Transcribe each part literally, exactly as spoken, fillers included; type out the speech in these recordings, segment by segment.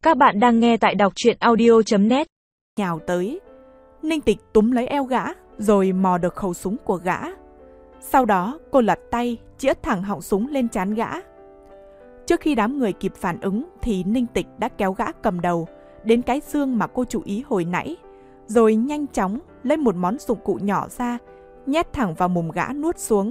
Các bạn đang nghe tại đọc truyện audio chấm net. Nhào tới, Ninh Tịch túm lấy eo gã rồi mò được khẩu súng của gã. Sau đó cô lật tay chĩa thẳng họng súng lên trán gã. Trước khi đám người kịp phản ứng thì Ninh Tịch đã kéo gã cầm đầu đến cái xương mà cô chú ý hồi nãy, rồi nhanh chóng lấy một món dụng cụ nhỏ ra, nhét thẳng vào mồm gã nuốt xuống.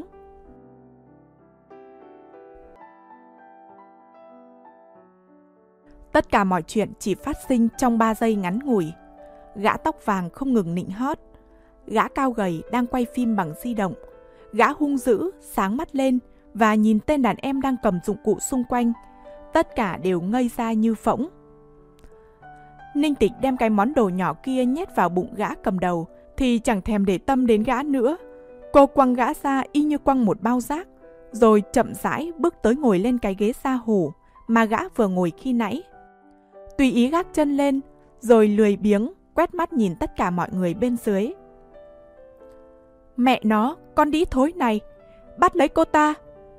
Tất cả mọi chuyện chỉ phát sinh trong ba giây ngắn ngủi. Gã tóc vàng không ngừng nịnh hót. Gã cao gầy đang quay phim bằng di động. Gã hung dữ, sáng mắt lên và nhìn tên đàn em đang cầm dụng cụ xung quanh. Tất cả đều ngây ra như phỗng. Ninh Tịch đem cái món đồ nhỏ kia nhét vào bụng gã cầm đầu thì chẳng thèm để tâm đến gã nữa. Cô quăng gã ra y như quăng một bao rác, rồi chậm rãi bước tới ngồi lên cái ghế sa hổ mà gã vừa ngồi khi nãy. Tùy ý gác chân lên, rồi lười biếng quét mắt nhìn tất cả mọi người bên dưới. Mẹ nó, con đĩ thối này, bắt lấy cô ta.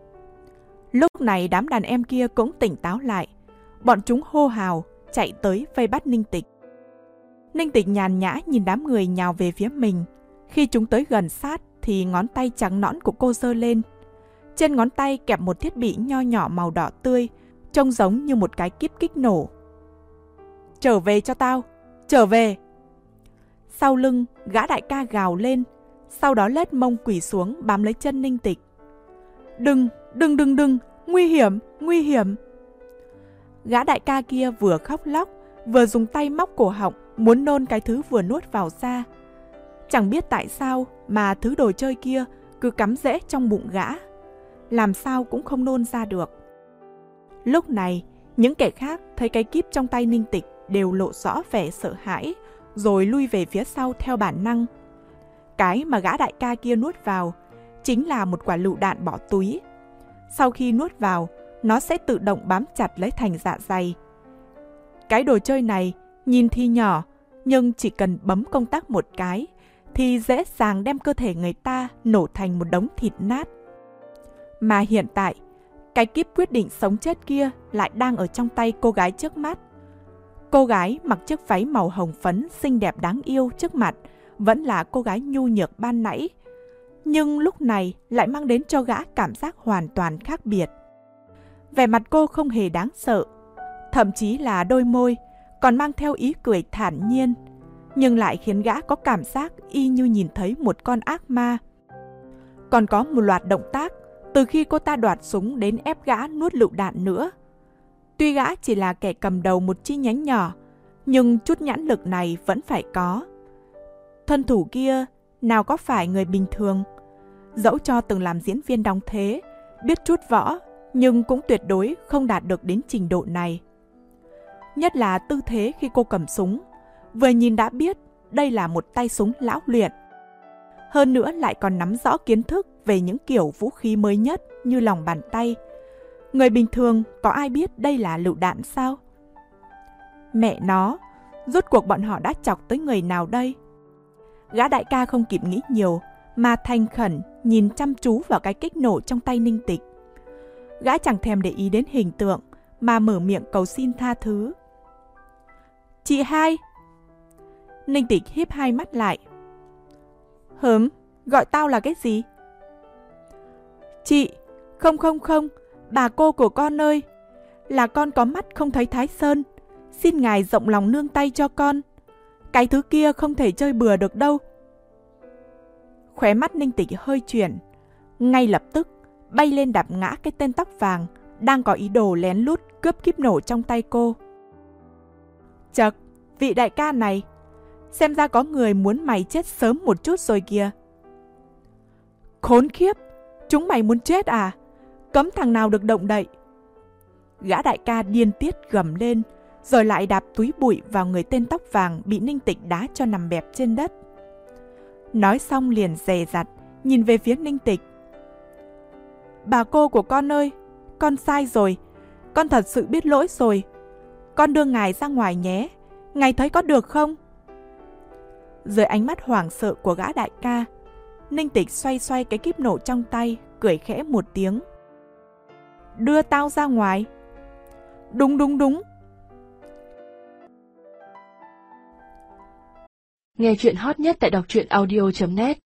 Lúc này đám đàn em kia cũng tỉnh táo lại. Bọn chúng hô hào, chạy tới vây bắt Ninh Tịch. Ninh Tịch nhàn nhã nhìn đám người nhào về phía mình. Khi chúng tới gần sát thì ngón tay trắng nõn của cô giơ lên. Trên ngón tay kẹp một thiết bị nho nhỏ màu đỏ tươi, trông giống như một cái kíp kích nổ. Trở về cho tao, trở về. Sau lưng, gã đại ca gào lên, sau đó lết mông quỳ xuống bám lấy chân Ninh Tịch. Đừng, đừng đừng đừng, nguy hiểm, nguy hiểm. Gã đại ca kia vừa khóc lóc, vừa dùng tay móc cổ họng, muốn nôn cái thứ vừa nuốt vào ra. Chẳng biết tại sao mà thứ đồ chơi kia cứ cắm rễ trong bụng gã, làm sao cũng không nôn ra được. Lúc này, những kẻ khác thấy cái kíp trong tay Ninh Tịch đều lộ rõ vẻ sợ hãi, rồi lui về phía sau theo bản năng. Cái mà gã đại ca kia nuốt vào chính là một quả lựu đạn bỏ túi. Sau khi nuốt vào, nó sẽ tự động bám chặt lấy thành dạ dày. Cái đồ chơi này nhìn thì nhỏ, nhưng chỉ cần bấm công tắc một cái thì dễ dàng đem cơ thể người ta nổ thành một đống thịt nát. Mà hiện tại, cái kíp quyết định sống chết kia lại đang ở trong tay cô gái trước mắt. Cô gái mặc chiếc váy màu hồng phấn xinh đẹp đáng yêu trước mặt vẫn là cô gái nhu nhược ban nãy, nhưng lúc này lại mang đến cho gã cảm giác hoàn toàn khác biệt. Vẻ mặt cô không hề đáng sợ, thậm chí là đôi môi còn mang theo ý cười thản nhiên, nhưng lại khiến gã có cảm giác y như nhìn thấy một con ác ma. Còn có một loạt động tác từ khi cô ta đoạt súng đến ép gã nuốt lựu đạn nữa. Tuy gã chỉ là kẻ cầm đầu một chi nhánh nhỏ, nhưng chút nhãn lực này vẫn phải có. Thân thủ kia nào có phải người bình thường. Dẫu cho từng làm diễn viên đóng thế, biết chút võ, nhưng cũng tuyệt đối không đạt được đến trình độ này. Nhất là tư thế khi cô cầm súng, vừa nhìn đã biết đây là một tay súng lão luyện. Hơn nữa lại còn nắm rõ kiến thức về những kiểu vũ khí mới nhất như lòng bàn tay. Người bình thường có ai biết đây là lựu đạn sao? Mẹ nó, rốt cuộc bọn họ đã chọc tới người nào đây? Gã đại ca không kịp nghĩ nhiều, mà thành khẩn nhìn chăm chú vào cái kích nổ trong tay Ninh Tịch. Gã chẳng thèm để ý đến hình tượng, mà mở miệng cầu xin tha thứ. Chị hai! Ninh Tịch híp hai mắt lại. Hớm, gọi tao là cái gì? Chị, không không không, bà cô của con ơi, là con có mắt không thấy Thái Sơn, xin ngài rộng lòng nương tay cho con. Cái thứ kia không thể chơi bừa được đâu. Khóe mắt Ninh Tịch hơi chuyển, ngay lập tức bay lên đạp ngã cái tên tóc vàng đang có ý đồ lén lút cướp kíp nổ trong tay cô. Chậc, vị đại ca này, xem ra có người muốn mày chết sớm một chút rồi kìa. Khốn khiếp, chúng mày muốn chết à? Cấm thằng nào được động đậy. Gã đại ca điên tiết gầm lên, rồi lại đạp túi bụi vào người tên tóc vàng bị Ninh Tịch đá cho nằm bẹp trên đất. Nói xong liền dè dặt nhìn về phía Ninh Tịch. Bà cô của con ơi, con sai rồi, con thật sự biết lỗi rồi. Con đưa ngài ra ngoài nhé, ngài thấy có được không? Dưới ánh mắt hoảng sợ của gã đại ca, Ninh Tịch xoay xoay cái kíp nổ trong tay, cười khẽ một tiếng. Đưa tao ra ngoài. Đúng đúng đúng. Nghe chuyện hot nhất tại đọc truyện audio chấm net.